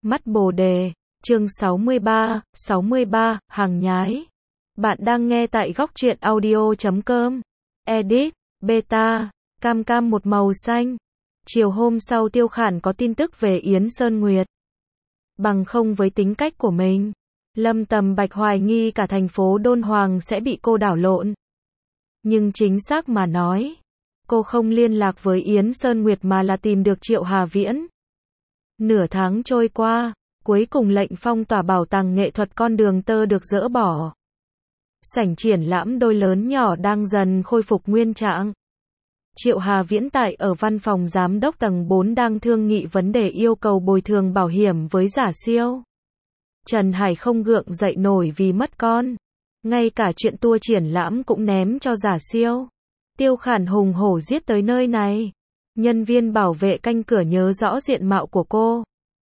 Mắt Bồ Đề, chương 63, hàng nhái. Bạn đang nghe tại góc truyện audio.com. Edit, beta, cam cam một màu xanh. Chiều hôm sau Tiêu Khản có tin tức về Yến Sơn Nguyệt. Bằng không với tính cách của mình, Lâm Tầm Bạch hoài nghi cả thành phố Đôn Hoàng sẽ bị cô đảo lộn. Nhưng chính xác mà nói, cô không liên lạc với Yến Sơn Nguyệt mà là tìm được Triệu Hà Viễn. Nửa tháng trôi qua, cuối cùng lệnh phong tỏa bảo tàng nghệ thuật Con Đường Tơ được dỡ bỏ. Sảnh triển lãm đôi lớn nhỏ đang dần khôi phục nguyên trạng. Triệu Hà Viễn tại ở văn phòng giám đốc tầng 4 đang thương nghị vấn đề yêu cầu bồi thường bảo hiểm với Giả Siêu. Trần Hải không gượng dậy nổi vì mất con. Ngay cả chuyện tour triển lãm cũng ném cho Giả Siêu. Tiêu Khản hùng hổ giết tới nơi này. Nhân viên bảo vệ canh cửa nhớ rõ diện mạo của cô.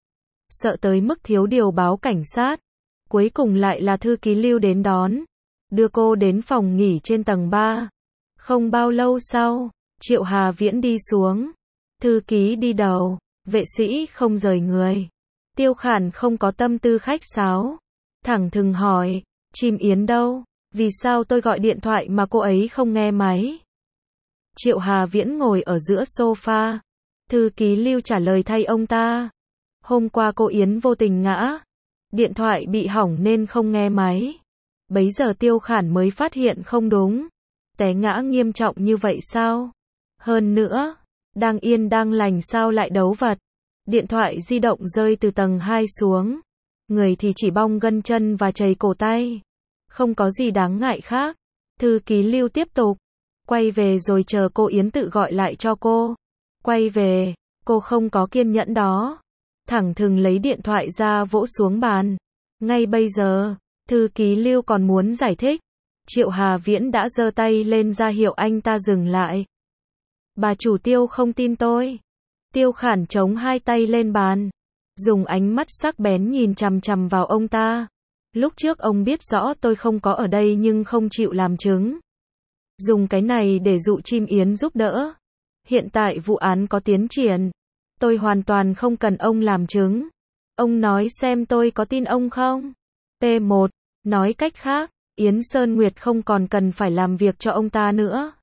Sợ tới mức thiếu điều báo cảnh sát. Cuối cùng lại là thư ký Lưu đến đón. Đưa cô đến phòng nghỉ trên tầng 3. Không bao lâu sau, Triệu Hà Viễn đi xuống. Thư ký đi đầu, vệ sĩ không rời người. Tiêu Khản không có tâm tư khách sáo. Thẳng thừng hỏi, chim Yến đâu? Vì sao tôi gọi điện thoại mà cô ấy không nghe máy? Triệu Hà Viễn ngồi ở giữa sofa. Thư ký Lưu trả lời thay ông ta. Hôm qua cô Yến vô tình ngã. Điện thoại bị hỏng nên không nghe máy. Bấy giờ Tiêu Khản mới phát hiện không đúng. Té ngã nghiêm trọng như vậy sao? Hơn nữa, đang yên đang lành sao lại đấu vật? Điện thoại di động rơi từ tầng 2 xuống. Người thì chỉ bong gân chân và chảy cổ tay. Không có gì đáng ngại khác. Thư ký Lưu tiếp tục. Quay về rồi chờ cô Yến tự gọi lại cho cô. Quay về, cô không có kiên nhẫn đó. Thẳng thừng lấy điện thoại ra vỗ xuống bàn. Ngay bây giờ, thư ký Lưu còn muốn giải thích. Triệu Hà Viễn đã giơ tay lên ra hiệu anh ta dừng lại. Bà chủ Tiêu không tin tôi. Tiêu Khản chống hai tay lên bàn. Dùng ánh mắt sắc bén nhìn chằm chằm vào ông ta. Lúc trước ông biết rõ tôi không có ở đây nhưng không chịu làm chứng. Dùng cái này để dụ chim Yến giúp đỡ. Hiện tại vụ án có tiến triển. Tôi hoàn toàn không cần ông làm chứng. Ông nói xem tôi có tin ông không? P1. Nói cách khác, Yến Sơn Nguyệt không còn cần phải làm việc cho ông ta nữa.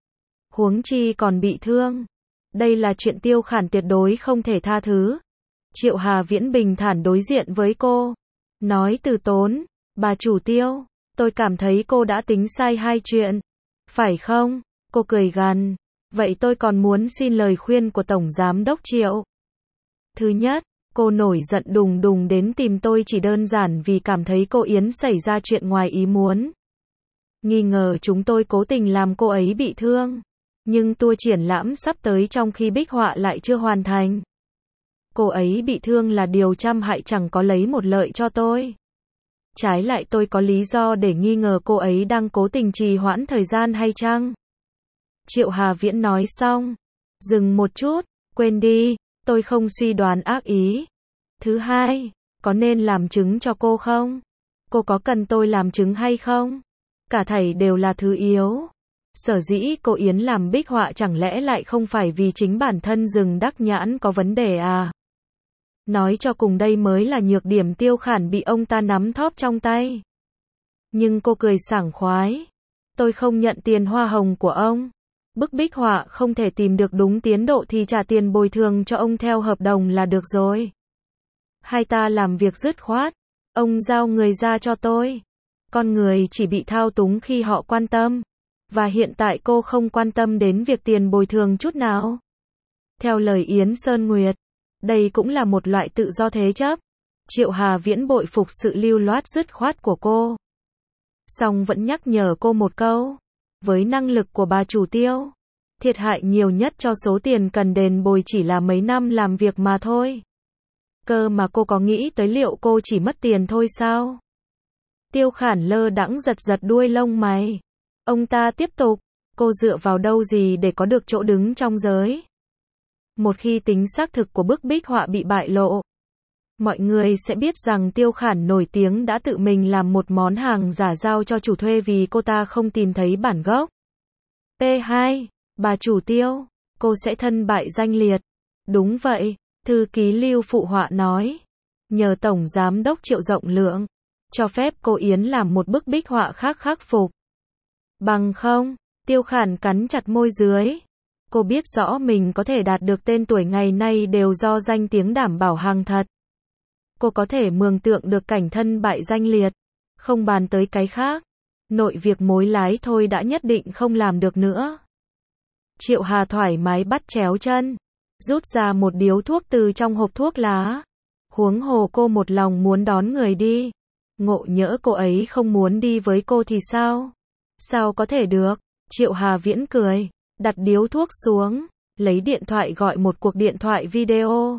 Huống chi còn bị thương. Đây là chuyện Tiêu Khản tuyệt đối không thể tha thứ. Triệu Hà Viễn bình thản đối diện với cô. Nói từ tốn, bà chủ Tiêu, tôi cảm thấy cô đã tính sai hai chuyện. Phải không? Cô cười gằn. Vậy tôi còn muốn xin lời khuyên của Tổng Giám đốc Triệu. Thứ nhất, cô nổi giận đùng đùng đến tìm tôi chỉ đơn giản vì cảm thấy cô Yến xảy ra chuyện ngoài ý muốn. Nghi ngờ chúng tôi cố tình làm cô ấy bị thương. Nhưng tour triển lãm sắp tới trong khi bích họa lại chưa hoàn thành. Cô ấy bị thương là điều trăm hại chẳng có lấy một lợi cho tôi. Trái lại tôi có lý do để nghi ngờ cô ấy đang cố tình trì hoãn thời gian hay chăng? Triệu Hà Viễn nói xong. Dừng một chút, quên đi, tôi không suy đoán ác ý. Thứ hai, có nên làm chứng cho cô không? Cô có cần tôi làm chứng hay không? Cả thảy đều là thứ yếu. Sở dĩ cô Yến làm bích họa chẳng lẽ lại không phải vì chính bản thân rừng đắc nhãn có vấn đề à? Nói cho cùng đây mới là nhược điểm Tiêu Khản bị ông ta nắm thóp trong tay. Nhưng cô cười sảng khoái. Tôi không nhận tiền hoa hồng của ông. Bức bích họa không thể tìm được đúng tiến độ thì trả tiền bồi thường cho ông theo hợp đồng là được rồi. Hai ta làm việc dứt khoát. Ông giao người ra cho tôi. Con người chỉ bị thao túng khi họ quan tâm. Và hiện tại cô không quan tâm đến việc tiền bồi thường chút nào. Theo lời Yến Sơn Nguyệt, đây cũng là một loại tự do thế chấp. Triệu Hà Viễn bội phục sự lưu loát dứt khoát của cô. Song vẫn nhắc nhở cô một câu. Với năng lực của bà chủ Tiêu, thiệt hại nhiều nhất cho số tiền cần đền bồi chỉ là mấy năm làm việc mà thôi. Cơ mà cô có nghĩ tới liệu cô chỉ mất tiền thôi sao? Tiêu Khản lơ đãng giật giật đuôi lông mày. Ông ta tiếp tục, cô dựa vào đâu gì để có được chỗ đứng trong giới? Một khi tính xác thực của bức bích họa bị bại lộ, mọi người sẽ biết rằng Tiêu Khản nổi tiếng đã tự mình làm một món hàng giả giao cho chủ thuê vì cô ta không tìm thấy bản gốc. P2, bà chủ Tiêu, cô sẽ thân bại danh liệt. Đúng vậy, thư ký Lưu phụ họa nói. nhờ Tổng Giám đốc Triệu rộng lượng, cho phép cô Yến làm một bức bích họa khác khắc phục. Bằng không, Tiêu Khản cắn chặt môi dưới. Cô biết rõ mình có thể đạt được tên tuổi ngày nay đều do danh tiếng đảm bảo hàng thật. Cô có thể mường tượng được cảnh thân bại danh liệt, không bàn tới cái khác. Nội việc mối lái thôi đã nhất định không làm được nữa. Triệu Hà thoải mái bắt chéo chân, rút ra một điếu thuốc từ trong hộp thuốc lá. Huống hồ cô một lòng muốn đón người đi. Ngộ nhỡ cô ấy không muốn đi với cô thì sao? Sao có thể được? Triệu Hà Viễn cười, đặt điếu thuốc xuống, lấy điện thoại gọi một cuộc điện thoại video.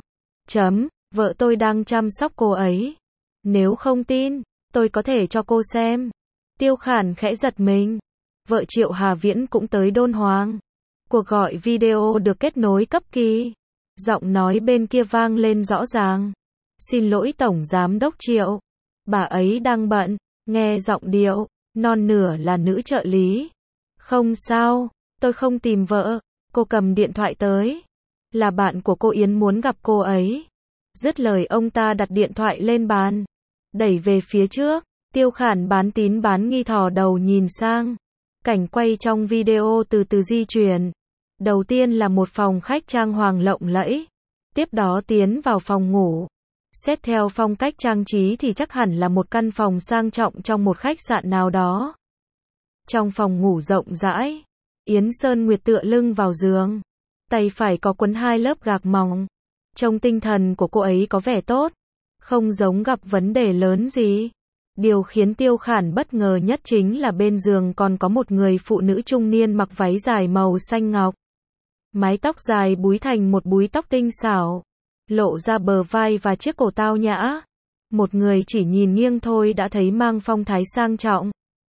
Vợ tôi đang chăm sóc cô ấy. Nếu không tin, tôi có thể cho cô xem. Tiêu Khản khẽ giật mình. Vợ Triệu Hà Viễn cũng tới Đôn Hoàng. Cuộc gọi video được kết nối cấp kỳ. Giọng nói bên kia vang lên rõ ràng. Xin lỗi Tổng Giám đốc Triệu. Bà ấy đang bận. Nghe giọng điệu, non nửa là nữ trợ lý. Không sao, tôi không tìm vợ. Cô cầm điện thoại tới. Là bạn của cô Yến muốn gặp cô ấy. Dứt lời ông ta đặt điện thoại lên bàn, đẩy về phía trước. Tiêu Khản bán tín bán nghi thò đầu nhìn sang. Cảnh quay trong video từ từ di chuyển. Đầu tiên là một phòng khách trang hoàng lộng lẫy. Tiếp đó tiến vào phòng ngủ. Xét theo phong cách trang trí thì chắc hẳn là một căn phòng sang trọng trong một khách sạn nào đó. Trong phòng ngủ rộng rãi, Yến Sơn Nguyệt tựa lưng vào giường. Tay phải có quấn 2 lớp gạc mỏng. Trông tinh thần của cô ấy có vẻ tốt, không giống gặp vấn đề lớn gì. Điều khiến Tiêu Khản bất ngờ nhất chính là bên giường còn có một người phụ nữ trung niên mặc váy dài màu xanh ngọc. Mái tóc dài búi thành một búi tóc tinh xảo, lộ ra bờ vai và chiếc cổ tao nhã. Một người chỉ nhìn nghiêng thôi đã thấy mang phong thái sang trọng.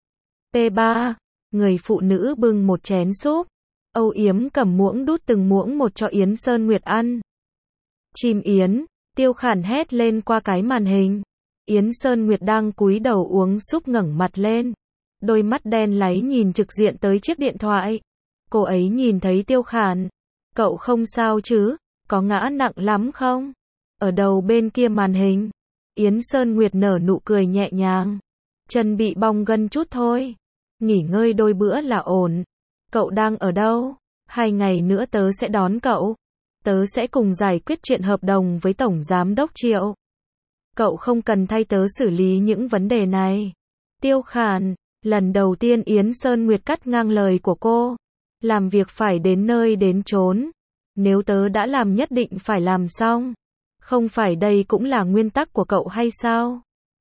P3, người phụ nữ bưng một chén súp, âu yếm cầm muỗng đút từng muỗng một cho Yến Sơn Nguyệt ăn. Chim Yến, Tiêu Khản hét lên qua cái màn hình. Yến Sơn Nguyệt đang cúi đầu uống súp ngẩng mặt lên. Đôi mắt đen láy nhìn trực diện tới chiếc điện thoại. Cô ấy nhìn thấy Tiêu Khản. Cậu không sao chứ? Có ngã nặng lắm không? Ở đầu bên kia màn hình, Yến Sơn Nguyệt nở nụ cười nhẹ nhàng. Chân bị bong gân chút thôi. Nghỉ ngơi đôi bữa là ổn. Cậu đang ở đâu? 2 ngày nữa tớ sẽ đón cậu. Tớ sẽ cùng giải quyết chuyện hợp đồng với Tổng Giám đốc Triệu. Cậu không cần thay tớ xử lý những vấn đề này. Tiêu Khản, lần đầu tiên Yến Sơn Nguyệt cắt ngang lời của cô. Làm việc phải đến nơi đến chốn. Nếu tớ đã làm nhất định phải làm xong. Không phải đây cũng là nguyên tắc của cậu hay sao?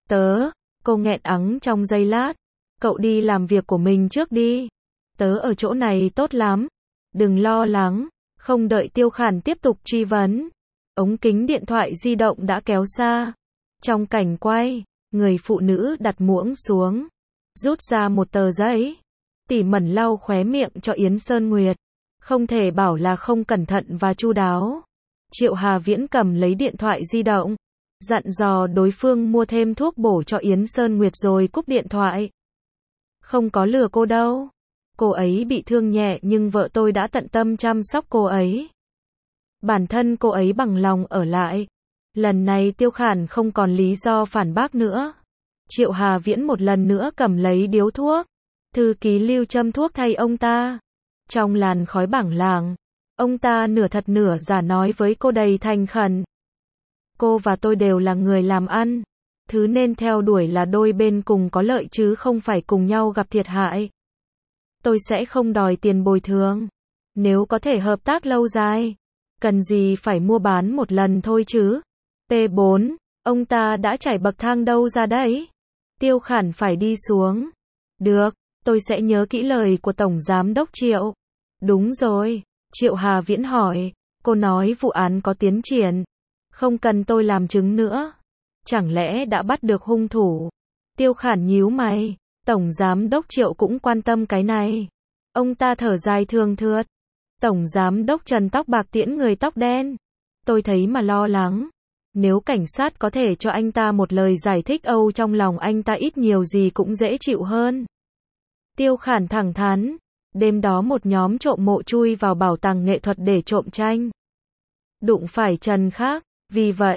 Cô nghẹn ắng trong giây lát. Cậu đi làm việc của mình trước đi. Tớ ở chỗ này tốt lắm. Đừng lo lắng. Không đợi Tiêu Khản tiếp tục truy vấn. Ống kính điện thoại di động đã kéo xa. Trong cảnh quay, người phụ nữ đặt muỗng xuống. Rút ra một tờ giấy. Tỉ mẩn lau khóe miệng cho Yến Sơn Nguyệt. Không thể bảo là không cẩn thận và chu đáo. Triệu Hà Viễn cầm lấy điện thoại di động. Dặn dò đối phương mua thêm thuốc bổ cho Yến Sơn Nguyệt rồi cúp điện thoại. Không có lừa cô đâu. Cô ấy bị thương nhẹ nhưng vợ tôi đã tận tâm chăm sóc cô ấy. Bản thân cô ấy bằng lòng ở lại. Lần này Tiêu Khản không còn lý do phản bác nữa. Triệu Hà Viễn một lần nữa cầm lấy điếu thuốc. Thư ký Lưu châm thuốc thay ông ta. Trong làn khói bảng làng, ông ta nửa thật nửa giả nói với cô đầy thành khẩn. Cô và tôi đều là người làm ăn. Thứ nên theo đuổi là đôi bên cùng có lợi chứ không phải cùng nhau gặp thiệt hại. Tôi sẽ không đòi tiền bồi thường. Nếu có thể hợp tác lâu dài, cần gì phải mua bán một lần thôi chứ. P4, ông ta đã trải bậc thang đâu ra đấy. Tiêu Khản phải đi xuống. Được, tôi sẽ nhớ kỹ lời của Tổng Giám đốc Triệu. Đúng rồi, Triệu Hà Viễn hỏi. Cô nói vụ án có tiến triển. Không cần tôi làm chứng nữa. Chẳng lẽ đã bắt được hung thủ? Tiêu Khản nhíu mày. Tổng Giám đốc Triệu cũng quan tâm cái này. Ông ta thở dài thương thượt. Tổng Giám đốc Trần tóc bạc tiễn người tóc đen. Tôi thấy mà lo lắng. Nếu cảnh sát có thể cho anh ta một lời giải thích Âu trong lòng anh ta ít nhiều gì cũng dễ chịu hơn. Tiêu Khản thẳng thắn. Đêm đó một nhóm trộm mộ chui vào bảo tàng nghệ thuật để trộm tranh. Đụng phải Trần Khác. Vì vậy,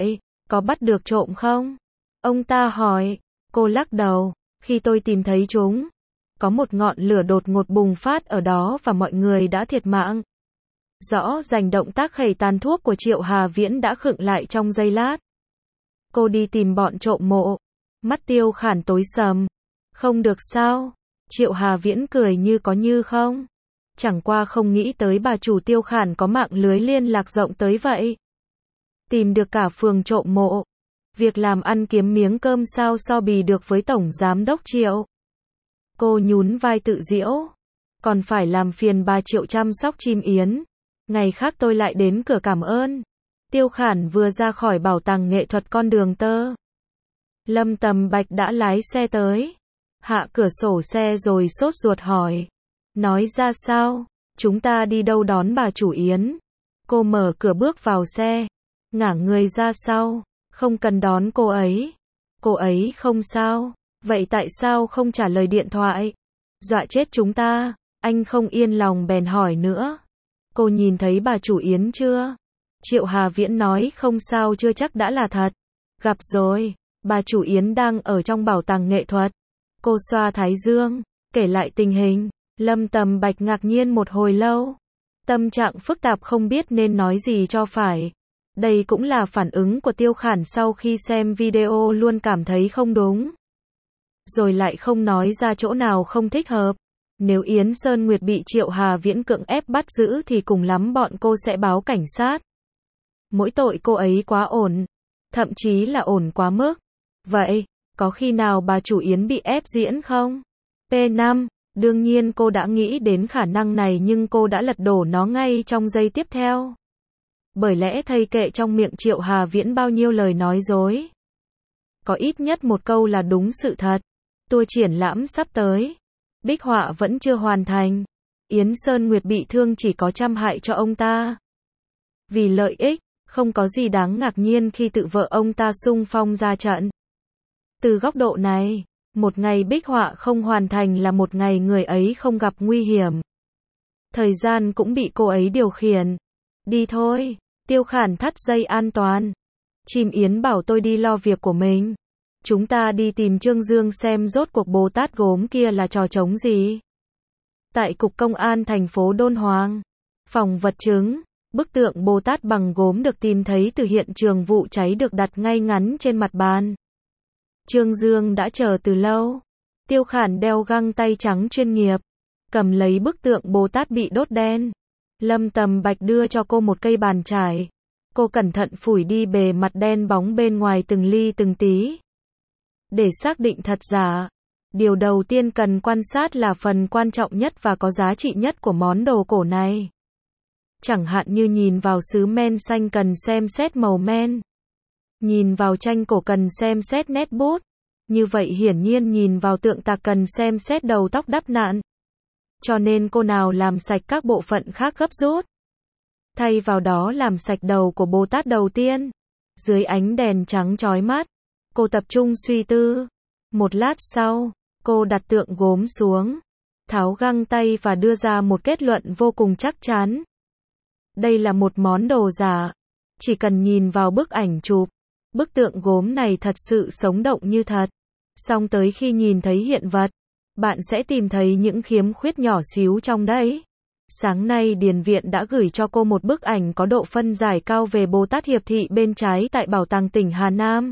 Có bắt được trộm không? Ông ta hỏi. Cô lắc đầu. Khi tôi tìm thấy chúng, có một ngọn lửa đột ngột bùng phát ở đó và mọi người đã thiệt mạng. Rõ ràng động tác khẩy tàn thuốc của Triệu Hà Viễn đã khựng lại trong giây lát. Cô đi tìm bọn trộm mộ. Mắt Tiêu Khản tối sầm. Không được sao? Triệu Hà Viễn cười như có như không. Chẳng qua không nghĩ tới bà chủ Tiêu Khản có mạng lưới liên lạc rộng tới vậy. Tìm được cả phường trộm mộ. Việc làm ăn kiếm miếng cơm sao so bì được với Tổng Giám đốc Triệu. Cô nhún vai tự giễu. Còn phải làm phiền bà Triệu chăm sóc chim yến. Ngày khác tôi lại đến cửa cảm ơn. Tiêu Khản vừa ra khỏi bảo tàng nghệ thuật con đường tơ. Lâm Tầm Bạch đã lái xe tới. Hạ cửa sổ xe rồi sốt ruột hỏi. Nói ra sao? Chúng ta đi đâu đón bà chủ Yến? Cô mở cửa bước vào xe. Ngả người ra sau. Không cần đón cô ấy. Cô ấy không sao. Vậy tại sao không trả lời điện thoại? Dọa chết chúng ta. Anh không yên lòng bèn hỏi nữa. Cô nhìn thấy bà chủ Yến chưa? Triệu Hà Viễn nói không sao chưa chắc đã là thật. Gặp rồi. Bà chủ Yến đang ở trong bảo tàng nghệ thuật. Cô xoa thái dương, kể lại tình hình. Lâm Tầm Bạch ngạc nhiên một hồi lâu. Tâm trạng phức tạp không biết nên nói gì cho phải. Đây cũng là phản ứng của Tiêu Khản sau khi xem video, luôn cảm thấy không đúng. Rồi lại không nói ra chỗ nào không thích hợp. Nếu Yến Sơn Nguyệt bị Triệu Hà Viễn cưỡng ép bắt giữ thì cùng lắm bọn cô sẽ báo cảnh sát. Mỗi tội cô ấy quá ổn. Thậm chí là ổn quá mức. Vậy, có khi nào bà chủ Yến bị ép diễn không? P5, đương nhiên cô đã nghĩ đến khả năng này nhưng cô đã lật đổ nó ngay trong giây tiếp theo. Bởi lẽ thây kệ trong miệng Triệu Hà Viễn bao nhiêu lời nói dối. Có ít nhất một câu là đúng sự thật. Tour triển lãm sắp tới. Bích họa vẫn chưa hoàn thành. Yến Sơn Nguyệt bị thương chỉ có trăm hại cho ông ta. Vì lợi ích, không có gì đáng ngạc nhiên khi tự vợ ông ta xung phong ra trận. Từ góc độ này, một ngày bích họa không hoàn thành là một ngày người ấy không gặp nguy hiểm. Thời gian cũng bị cô ấy điều khiển. Đi thôi, Tiêu Khản thắt dây an toàn. Chim Yến bảo tôi đi lo việc của mình. Chúng ta đi tìm Trương Dương xem rốt cuộc Bồ Tát gốm kia là trò trống gì. Tại Cục Công an thành phố Đôn Hoàng, phòng vật chứng, bức tượng Bồ Tát bằng gốm được tìm thấy từ hiện trường vụ cháy được đặt ngay ngắn trên mặt bàn. Trương Dương đã chờ từ lâu. Tiêu Khản đeo găng tay trắng chuyên nghiệp, cầm lấy bức tượng Bồ Tát bị đốt đen. Lâm Tầm Bạch đưa cho cô một cây bàn chải. Cô cẩn thận phủi đi bề mặt đen bóng bên ngoài từng ly từng tí. Để xác định thật giả, điều đầu tiên cần quan sát là phần quan trọng nhất và có giá trị nhất của món đồ cổ này. Chẳng hạn như nhìn vào sứ men xanh cần xem xét màu men. Nhìn vào tranh cổ cần xem xét nét bút. Như vậy hiển nhiên nhìn vào tượng tạc cần xem xét đầu tóc đắp nạn. Cho nên cô nào làm sạch các bộ phận khác gấp rút. Thay vào đó làm sạch đầu của Bồ Tát đầu tiên. Dưới ánh đèn trắng chói mắt, cô tập trung suy tư. Một lát sau, cô đặt tượng gốm xuống, tháo găng tay và đưa ra một kết luận vô cùng chắc chắn. Đây là một món đồ giả. Chỉ cần nhìn vào bức ảnh chụp, bức tượng gốm này thật sự sống động như thật. Song tới khi nhìn thấy hiện vật, bạn sẽ tìm thấy những khiếm khuyết nhỏ xíu trong đấy. Sáng nay Điền Viện đã gửi cho cô một bức ảnh có độ phân giải cao về Bồ Tát Hiệp Thị bên trái tại Bảo tàng tỉnh Hà Nam.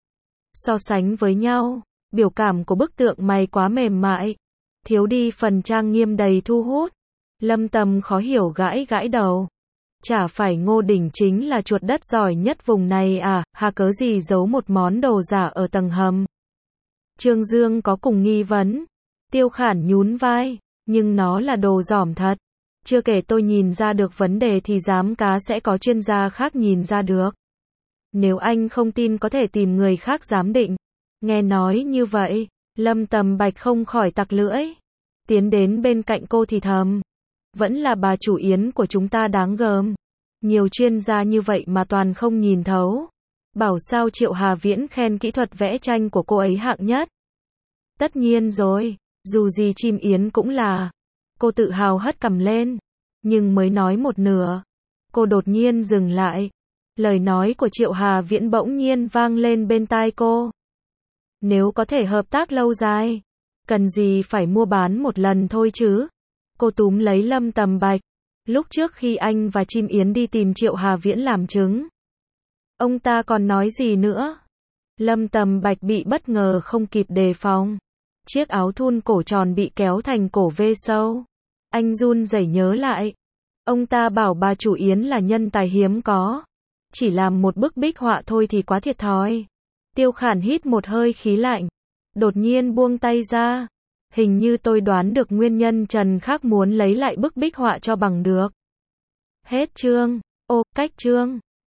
So sánh với nhau, biểu cảm của bức tượng mày quá mềm mại, thiếu đi phần trang nghiêm đầy thu hút. Lâm Tầm khó hiểu gãi gãi đầu. Chả phải Ngô Đỉnh chính là chuột đất giỏi nhất vùng này à, hà cớ gì giấu một món đồ giả ở tầng hầm. Trương Dương có cùng nghi vấn. Tiêu Khản nhún vai, nhưng nó là đồ giỏm thật. Chưa kể tôi nhìn ra được vấn đề thì dám cá sẽ có chuyên gia khác nhìn ra được. Nếu anh không tin có thể tìm người khác giám định. Nghe nói như vậy, Lâm Tầm Bạch không khỏi tặc lưỡi. Tiến đến bên cạnh cô thì thầm. Vẫn là bà chủ Yến của chúng ta đáng gờm. Nhiều chuyên gia như vậy mà toàn không nhìn thấu. Bảo sao Triệu Hà Viễn khen kỹ thuật vẽ tranh của cô ấy hạng nhất. Tất nhiên rồi, dù gì chim Yến cũng là. Cô tự hào hất cằm lên. Nhưng mới nói một nửa, cô đột nhiên dừng lại. Lời nói của Triệu Hà Viễn bỗng nhiên vang lên bên tai cô. Nếu có thể hợp tác lâu dài, cần gì phải mua bán một lần thôi chứ? Cô túm lấy Lâm Tầm Bạch. Lúc trước khi anh và Chim Yến đi tìm Triệu Hà Viễn làm chứng, ông ta còn nói gì nữa? Lâm Tầm Bạch bị bất ngờ không kịp đề phòng. Chiếc áo thun cổ tròn bị kéo thành cổ V sâu. Anh run rẩy nhớ lại. Ông ta bảo bà chủ Yến là nhân tài hiếm có. Chỉ làm một bức bích họa thôi thì quá thiệt thòi. Tiêu Khản hít một hơi khí lạnh. Đột nhiên buông tay ra. Hình như tôi đoán được nguyên nhân Trần Khắc muốn lấy lại bức bích họa cho bằng được. Hết chương. Ô, cách chương.